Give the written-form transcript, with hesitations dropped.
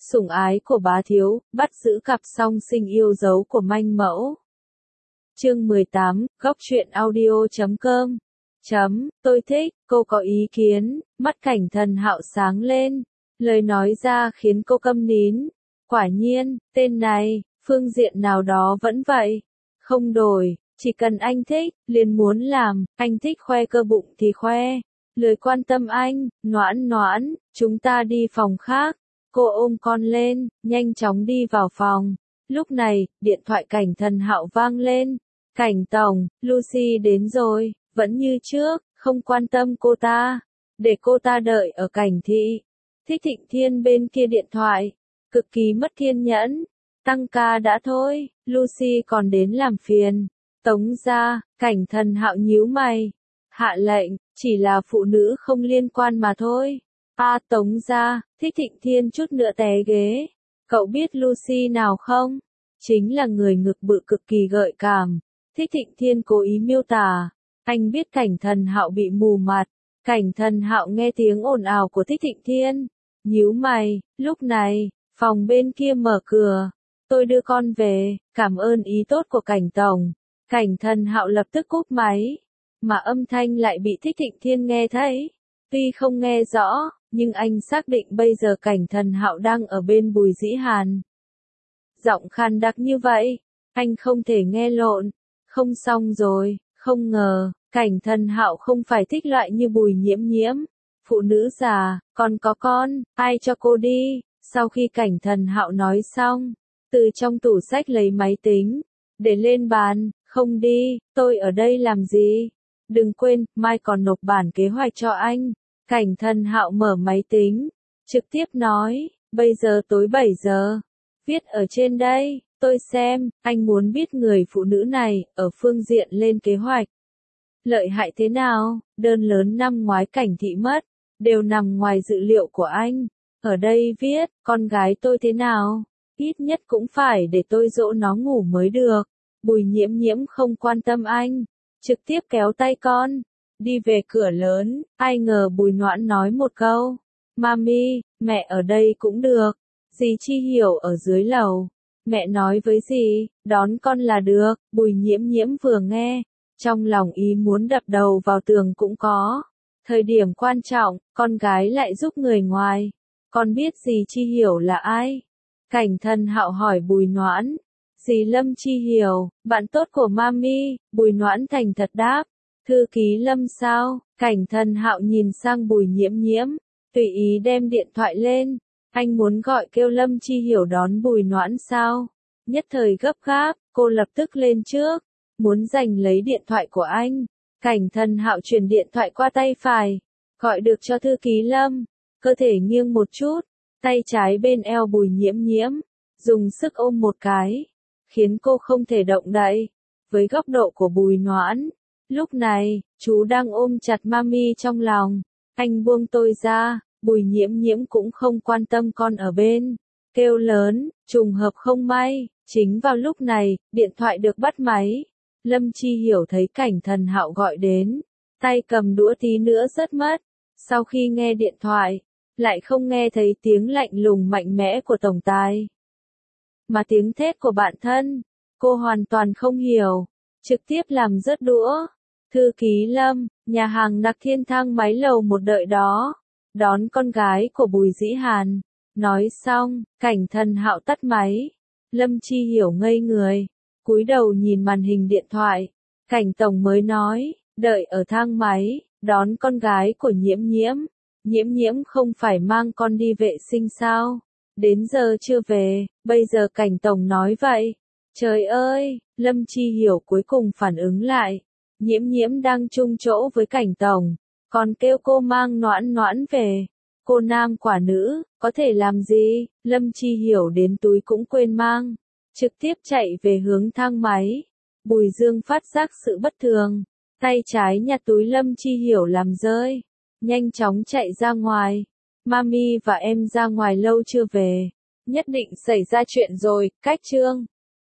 sủng ái của bá thiếu, bắt giữ cặp song sinh yêu dấu của manh mẫu. Chương 18, góc truyện audio.com. Tôi thích, cô có ý kiến, mắt Cảnh Thần Hạo sáng lên, lời nói ra khiến cô câm nín. Quả nhiên, tên này, phương diện nào đó vẫn vậy, không đổi, chỉ cần anh thích, liền muốn làm, anh thích khoe cơ bụng thì khoe, lười quan tâm anh, Noãn, chúng ta đi phòng khác. Cô ôm con lên, nhanh chóng đi vào phòng. Lúc này, điện thoại Cảnh Thần Hạo vang lên. Cảnh tổng, Lucy đến rồi, vẫn như trước, không quan tâm cô ta. Để cô ta đợi ở Cảnh thị. Thích Thịnh Thiên bên kia điện thoại, cực kỳ mất kiên nhẫn. Tăng ca đã thôi, Lucy còn đến làm phiền. Tống gia, Cảnh Thần Hạo nhíu mày. Hạ lệnh, chỉ là phụ nữ không liên quan mà thôi. Tống gia, Thích Thịnh Thiên chút nữa té ghế. Cậu biết Lucy nào không? Chính là người ngực bự cực kỳ gợi cảm. Thích Thịnh Thiên cố ý miêu tả. Anh biết Cảnh Thần Hạo bị mù mặt. Cảnh Thần Hạo nghe tiếng ồn ào của Thích Thịnh Thiên. Nhíu mày, lúc này, phòng bên kia mở cửa. Tôi đưa con về, cảm ơn ý tốt của Cảnh tổng. Cảnh Thần Hạo lập tức cúp máy. Mà âm thanh lại bị Thích Thịnh Thiên nghe thấy. Tuy không nghe rõ, nhưng anh xác định bây giờ Cảnh Thần Hạo đang ở bên Bùi Dĩ Hàn. Giọng khàn đặc như vậy, anh không thể nghe lộn. Không xong rồi, không ngờ, Cảnh Thần Hạo không phải thích loại như Bùi Nhiễm. Phụ nữ già, còn có con, ai cho cô đi? Sau khi Cảnh Thần Hạo nói xong, từ trong tủ sách lấy máy tính, để lên bàn, không đi, tôi ở đây làm gì? Đừng quên, mai còn nộp bản kế hoạch cho anh. Cảnh Thần Hạo mở máy tính, trực tiếp nói, bây giờ tối 7 giờ. Viết ở trên đây, tôi xem, anh muốn biết người phụ nữ này, ở phương diện lên kế hoạch. Lợi hại thế nào, đơn lớn năm ngoái Cảnh thị mất, đều nằm ngoài dự liệu của anh. Ở đây viết, con gái tôi thế nào, ít nhất cũng phải để tôi dỗ nó ngủ mới được. Bùi Nhiễm không quan tâm anh, trực tiếp kéo tay con. Đi về cửa lớn, ai ngờ Bùi Noãn nói một câu. Mami, mẹ ở đây cũng được. Dì Chi Hiểu ở dưới lầu. Mẹ nói với dì, đón con là được. Bùi Nhiễm vừa nghe, trong lòng ý muốn đập đầu vào tường cũng có. Thời điểm quan trọng, con gái lại giúp người ngoài. Con biết dì Chi Hiểu là ai? Cảnh Thần Hạo hỏi Bùi Noãn. Dì Lâm Chi Hiểu, bạn tốt của Mami. Bùi Noãn thành thật đáp. Thư ký Lâm sao? Cảnh Thần Hạo nhìn sang Bùi Nhiễm, tùy ý đem điện thoại lên. Anh muốn gọi kêu Lâm Chi Hiểu đón Bùi Noãn sao? Nhất thời gấp gáp, cô lập tức lên trước, muốn giành lấy điện thoại của anh. Cảnh Thần Hạo truyền điện thoại qua tay phải, gọi được cho thư ký Lâm, cơ thể nghiêng một chút, tay trái bên eo Bùi Nhiễm, dùng sức ôm một cái, khiến cô không thể động đậy. Với góc độ của Bùi Noãn, lúc này, chú đang ôm chặt Mami trong lòng. Anh buông tôi ra, Bùi Nhiễm cũng không quan tâm con ở bên. Kêu lớn, trùng hợp không may, chính vào lúc này, điện thoại được bắt máy. Lâm Chi Hiểu thấy Cảnh Thần Hạo gọi đến, tay cầm đũa tí nữa rớt mất. Sau khi nghe điện thoại, lại không nghe thấy tiếng lạnh lùng mạnh mẽ của tổng tài, mà tiếng thét của bạn thân. Cô hoàn toàn không hiểu, trực tiếp làm rớt đũa. Thư ký Lâm, nhà hàng Nặc Thiên thang máy lầu một đợi đó. Đón con gái của Bùi Dĩ Hàn. Nói xong, Cảnh Thần Hạo tắt máy. Lâm Chi Hiểu ngây người, cúi đầu nhìn màn hình điện thoại. Cảnh tổng mới nói, đợi ở thang máy, đón con gái của Nhiễm. Nhiễm không phải mang con đi vệ sinh sao? Đến giờ chưa về, bây giờ Cảnh tổng nói vậy. Trời ơi, Lâm Chi Hiểu cuối cùng phản ứng lại. Nhiễm đang chung chỗ với Cảnh tổng, còn kêu cô mang Noãn về. Cô nam quả nữ, có thể làm gì? Lâm Chi Hiểu đến túi cũng quên mang, trực tiếp chạy về hướng thang máy. Bùi Dương phát giác sự bất thường, tay trái nhặt túi Lâm Chi Hiểu làm rơi, nhanh chóng chạy ra ngoài. Mami và em ra ngoài lâu chưa về, nhất định xảy ra chuyện rồi. Cách chương